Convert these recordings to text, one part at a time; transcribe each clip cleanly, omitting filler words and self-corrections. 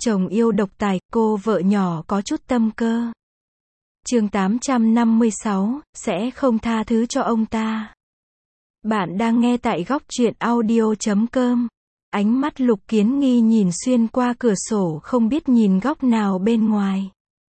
Chồng yêu độc tài, cô vợ nhỏ có chút tâm cơ. Chương 856, sẽ không tha thứ cho ông ta. Bạn đang nghe tại góc truyện audio.com. Ánh mắt Lục Kiến Nghi nhìn xuyên qua cửa sổ không biết nhìn góc nào bên ngoài.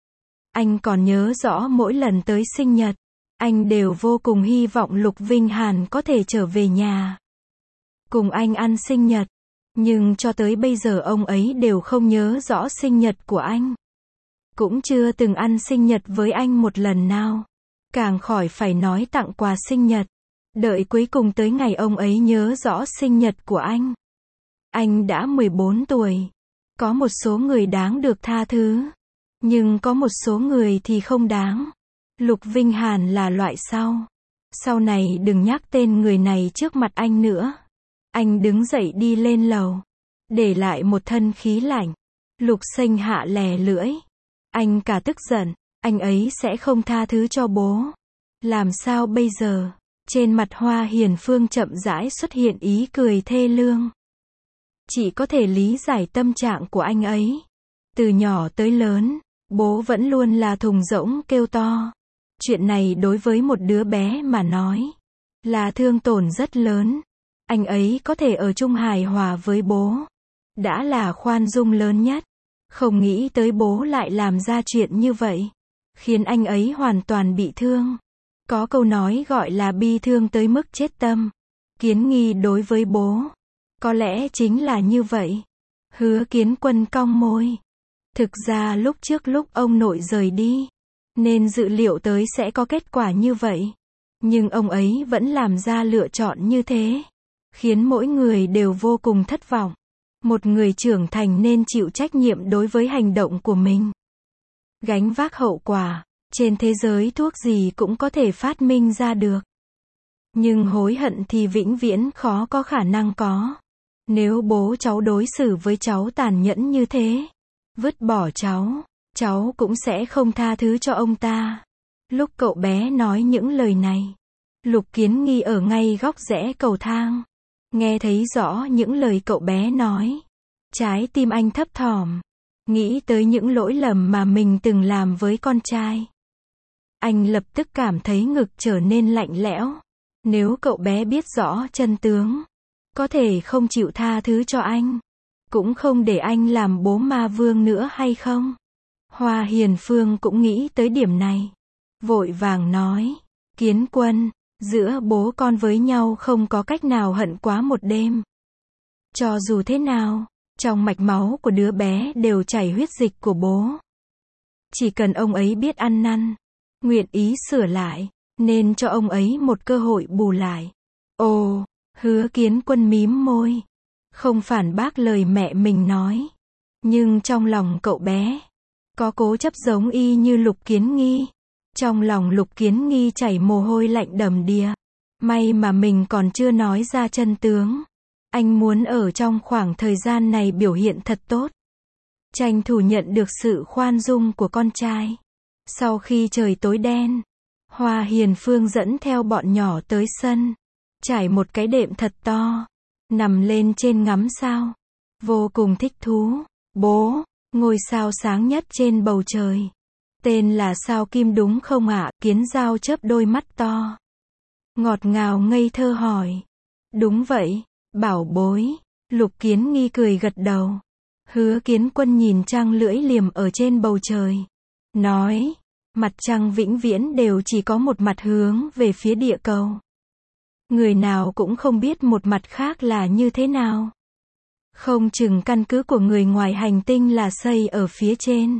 Anh còn nhớ rõ mỗi lần tới sinh nhật, anh đều vô cùng hy vọng Lục Vinh Hàn có thể trở về nhà cùng anh ăn sinh nhật. Nhưng cho tới bây giờ ông ấy đều không nhớ rõ sinh nhật của anh. Cũng chưa từng ăn sinh nhật với anh một lần nào. Càng khỏi phải nói tặng quà sinh nhật. Đợi cuối cùng tới ngày ông ấy nhớ rõ sinh nhật của anh. Anh đã 14 tuổi. Có một số người đáng được tha thứ. Nhưng có một số người thì không đáng. Lục Vinh Hàn là loại sau. Sau này đừng nhắc tên người này trước mặt anh nữa. Anh đứng dậy đi lên lầu. Để lại một thân khí lạnh. Lục Sinh hạ lè lưỡi. Anh cả tức giận. Anh ấy sẽ không tha thứ cho bố. Làm sao bây giờ? Trên mặt Hoa Hiền Phương chậm rãi xuất hiện ý cười thê lương. Chị có thể lý giải tâm trạng của anh ấy. Từ nhỏ tới lớn, bố vẫn luôn là thùng rỗng kêu to. Chuyện này đối với một đứa bé mà nói là thương tổn rất lớn. Anh ấy có thể ở chung hài hòa với bố đã là khoan dung lớn nhất. Không nghĩ tới bố lại làm ra chuyện như vậy, khiến anh ấy hoàn toàn bị thương. Có câu nói gọi là bi thương tới mức chết tâm. Kiến Nghi đối với bố có lẽ chính là như vậy. Hứa Kiến Quân cong môi. Thực ra lúc trước lúc ông nội rời đi, nên dự liệu tới sẽ có kết quả như vậy. Nhưng ông ấy vẫn làm ra lựa chọn như thế, khiến mỗi người đều vô cùng thất vọng. Một người trưởng thành nên chịu trách nhiệm đối với hành động của mình. Gánh vác hậu quả. Trên thế giới thuốc gì cũng có thể phát minh ra được. Nhưng hối hận thì vĩnh viễn khó có khả năng có. Nếu bố cháu đối xử với cháu tàn nhẫn như thế, vứt bỏ cháu cũng sẽ không tha thứ cho ông ta. Lúc cậu bé nói những lời này, Lục Kiến Nghi ở ngay góc rẽ cầu thang. Nghe thấy rõ những lời cậu bé nói. Trái tim anh thấp thỏm. Nghĩ tới những lỗi lầm mà mình từng làm với con trai. Anh lập tức cảm thấy ngực trở nên lạnh lẽo. Nếu cậu bé biết rõ chân tướng, có thể không chịu tha thứ cho anh, cũng không để anh làm bố ma vương nữa hay không? Hoa Hiền Phương cũng nghĩ tới điểm này. Vội vàng nói, Kiến Quân, giữa bố con với nhau không có cách nào hận quá một đêm. Cho dù thế nào, trong mạch máu của đứa bé đều chảy huyết dịch của bố. Chỉ cần ông ấy biết ăn năn, nguyện ý sửa lại, nên cho ông ấy một cơ hội bù lại. Ồ, Hứa Kiến Quân mím môi, không phản bác lời mẹ mình nói. Nhưng trong lòng cậu bé, có cố chấp giống y như Lục Kiến Nghi. Trong lòng Lục Kiến Nghi chảy mồ hôi lạnh đầm đìa. May mà mình còn chưa nói ra chân tướng. Anh muốn ở trong khoảng thời gian này biểu hiện thật tốt. Tranh thủ nhận được sự khoan dung của con trai. Sau khi trời tối đen, Hoa Hiền Phương dẫn theo bọn nhỏ tới sân. Trải một cái đệm thật to. Nằm lên trên ngắm sao. Vô cùng thích thú. Bố, ngôi sao sáng nhất trên bầu trời. Tên là sao Kim đúng không ạ? Kiến Dao chớp đôi mắt to. Ngọt ngào ngây thơ hỏi. Đúng vậy, bảo bối. Lục Kiến Nghi cười gật đầu. Hứa Kiến Quân nhìn trăng lưỡi liềm ở trên bầu trời. Nói, mặt trăng vĩnh viễn đều chỉ có một mặt hướng về phía địa cầu. Người nào cũng không biết một mặt khác là như thế nào. Không chừng căn cứ của người ngoài hành tinh là xây ở phía trên.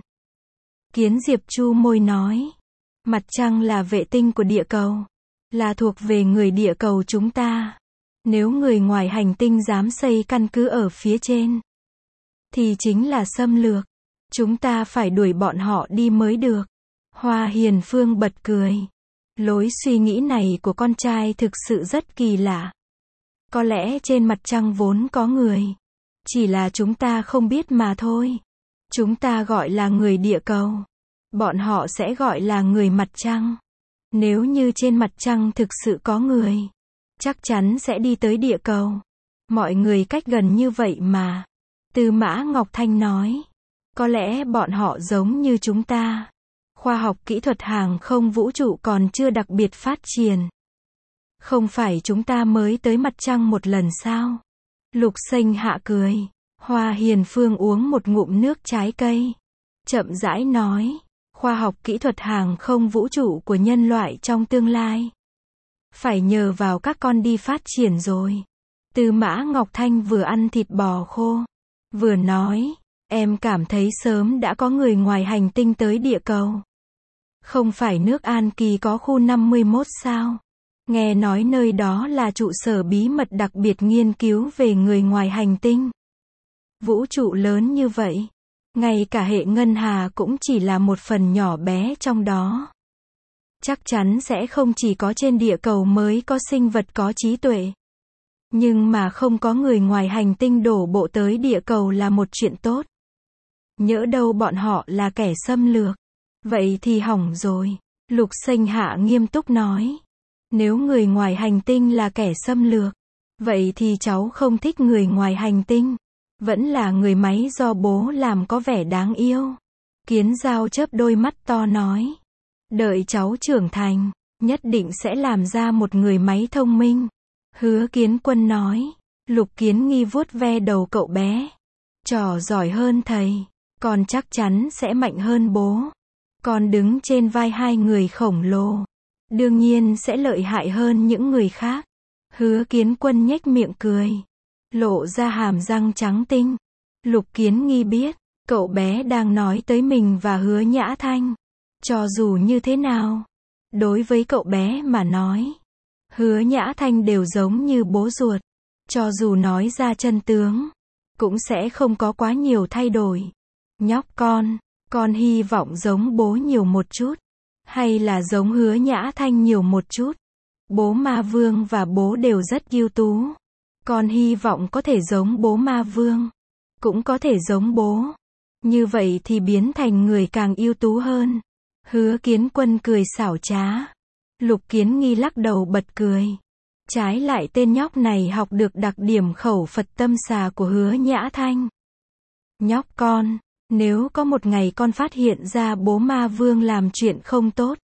Kiến Diệp chu môi nói. Mặt trăng là vệ tinh của địa cầu. Là thuộc về người địa cầu chúng ta. Nếu người ngoài hành tinh dám xây căn cứ ở phía trên, thì chính là xâm lược. Chúng ta phải đuổi bọn họ đi mới được. Hoa Hiền Phương bật cười. Lối suy nghĩ này của con trai thực sự rất kỳ lạ. Có lẽ trên mặt trăng vốn có người. Chỉ là chúng ta không biết mà thôi. Chúng ta gọi là người địa cầu. Bọn họ sẽ gọi là người mặt trăng. Nếu như trên mặt trăng thực sự có người, chắc chắn sẽ đi tới địa cầu. Mọi người cách gần như vậy mà. Tư Mã Ngọc Thanh nói. Có lẽ bọn họ giống như chúng ta. Khoa học kỹ thuật hàng không vũ trụ còn chưa đặc biệt phát triển. Không phải chúng ta mới tới mặt trăng một lần sao? Lục Xanh Hạ cười. Hoa Hiền Phương uống một ngụm nước trái cây. Chậm rãi nói. Khoa học kỹ thuật hàng không vũ trụ của nhân loại trong tương lai. Phải nhờ vào các con đi phát triển rồi. Tư Mã Ngọc Thanh vừa ăn thịt bò khô. Vừa nói. Em cảm thấy sớm đã có người ngoài hành tinh tới địa cầu. Không phải nước An Kỳ có khu 51 sao? Nghe nói nơi đó là trụ sở bí mật đặc biệt nghiên cứu về người ngoài hành tinh. Vũ trụ lớn như vậy. Ngay cả hệ ngân hà cũng chỉ là một phần nhỏ bé trong đó. Chắc chắn sẽ không chỉ có trên địa cầu mới có sinh vật có trí tuệ. Nhưng mà không có người ngoài hành tinh đổ bộ tới địa cầu là một chuyện tốt. Nhỡ đâu bọn họ là kẻ xâm lược. Vậy thì hỏng rồi. Lục Xanh Hạ nghiêm túc nói. Nếu người ngoài hành tinh là kẻ xâm lược, vậy thì cháu không thích người ngoài hành tinh. Vẫn là người máy do bố làm có vẻ đáng yêu. Kiến Dao chớp đôi mắt to nói. Đợi cháu trưởng thành, nhất định sẽ làm ra một người máy thông minh. Hứa Kiến Quân nói. Lục Kiến Nghi vuốt ve đầu cậu bé. Trò giỏi hơn thầy, con chắc chắn sẽ mạnh hơn bố. Con đứng trên vai hai người khổng lồ, đương nhiên sẽ lợi hại hơn những người khác. Hứa Kiến Quân nhếch miệng cười, lộ ra hàm răng trắng tinh. Lục Kiến Nghi biết, cậu bé đang nói tới mình và Hứa Nhã Thanh. Cho dù như thế nào, đối với cậu bé mà nói, Hứa Nhã Thanh đều giống như bố ruột. Cho dù nói ra chân tướng, cũng sẽ không có quá nhiều thay đổi. Nhóc con hy vọng giống bố nhiều một chút. Hay là giống Hứa Nhã Thanh nhiều một chút. Bố Ma Vương và bố đều rất ưu tú. Con hy vọng có thể giống bố Ma Vương. Cũng có thể giống bố. Như vậy thì biến thành người càng ưu tú hơn. Hứa Kiến Quân cười xảo trá. Lục Kiến Nghi lắc đầu bật cười. Trái lại tên nhóc này học được đặc điểm khẩu Phật tâm xà của Hứa Nhã Thanh. Nhóc con, nếu có một ngày con phát hiện ra bố Ma Vương làm chuyện không tốt,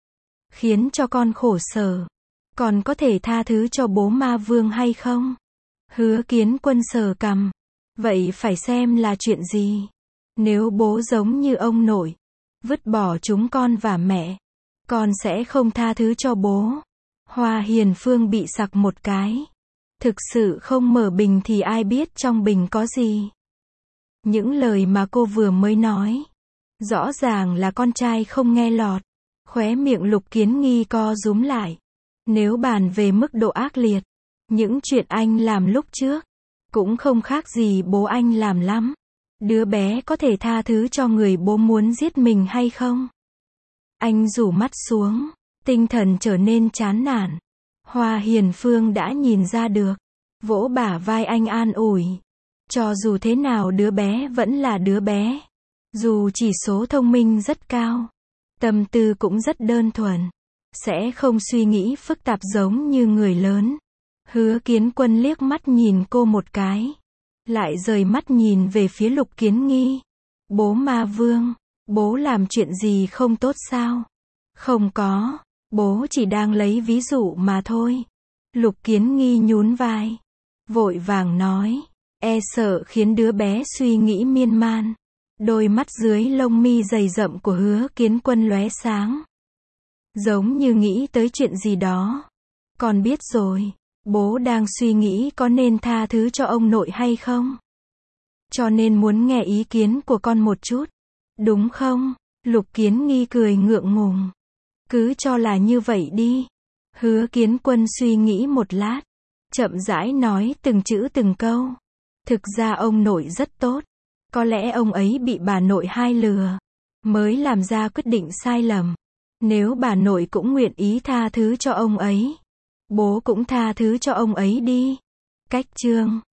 khiến cho con khổ sở, con có thể tha thứ cho bố Ma Vương hay không? Hứa Kiến Quân sờ cằm. Vậy phải xem là chuyện gì. Nếu bố giống như ông nội, vứt bỏ chúng con và mẹ, con sẽ không tha thứ cho bố. Hoa Hiền Phương bị sặc một cái. Thực sự không mở bình thì ai biết trong bình có gì. Những lời mà cô vừa mới nói, rõ ràng là con trai không nghe lọt. Khóe miệng Lục Kiến Nghi co rúm lại. Nếu bàn về mức độ ác liệt, những chuyện anh làm lúc trước, cũng không khác gì bố anh làm lắm. Đứa bé có thể tha thứ cho người bố muốn giết mình hay không? Anh rủ mắt xuống, tinh thần trở nên chán nản. Hoa Hiền Phương đã nhìn ra được, vỗ bả vai anh an ủi. Cho dù thế nào đứa bé vẫn là đứa bé. Dù chỉ số thông minh rất cao, tâm tư cũng rất đơn thuần, sẽ không suy nghĩ phức tạp giống như người lớn. Hứa Kiến Quân liếc mắt nhìn cô một cái, lại rời mắt nhìn về phía Lục Kiến Nghi. Bố Ma Vương, bố làm chuyện gì không tốt sao? Không có, bố chỉ đang lấy ví dụ mà thôi. Lục Kiến Nghi nhún vai, vội vàng nói, e sợ khiến đứa bé suy nghĩ miên man. Đôi mắt dưới lông mi dày rậm của Hứa Kiến Quân lóe sáng, giống như nghĩ tới chuyện gì đó. Con biết rồi, bố đang suy nghĩ có nên tha thứ cho ông nội hay không. Cho nên muốn nghe ý kiến của con một chút, đúng không? Lục Kiến Nghi cười ngượng ngùng. Cứ cho là như vậy đi. Hứa Kiến Quân suy nghĩ một lát, chậm rãi nói từng chữ từng câu. Thực ra ông nội rất tốt. Có lẽ ông ấy bị bà nội hai lừa, mới làm ra quyết định sai lầm. Nếu bà nội cũng nguyện ý tha thứ cho ông ấy, bố cũng tha thứ cho ông ấy đi. Cách chương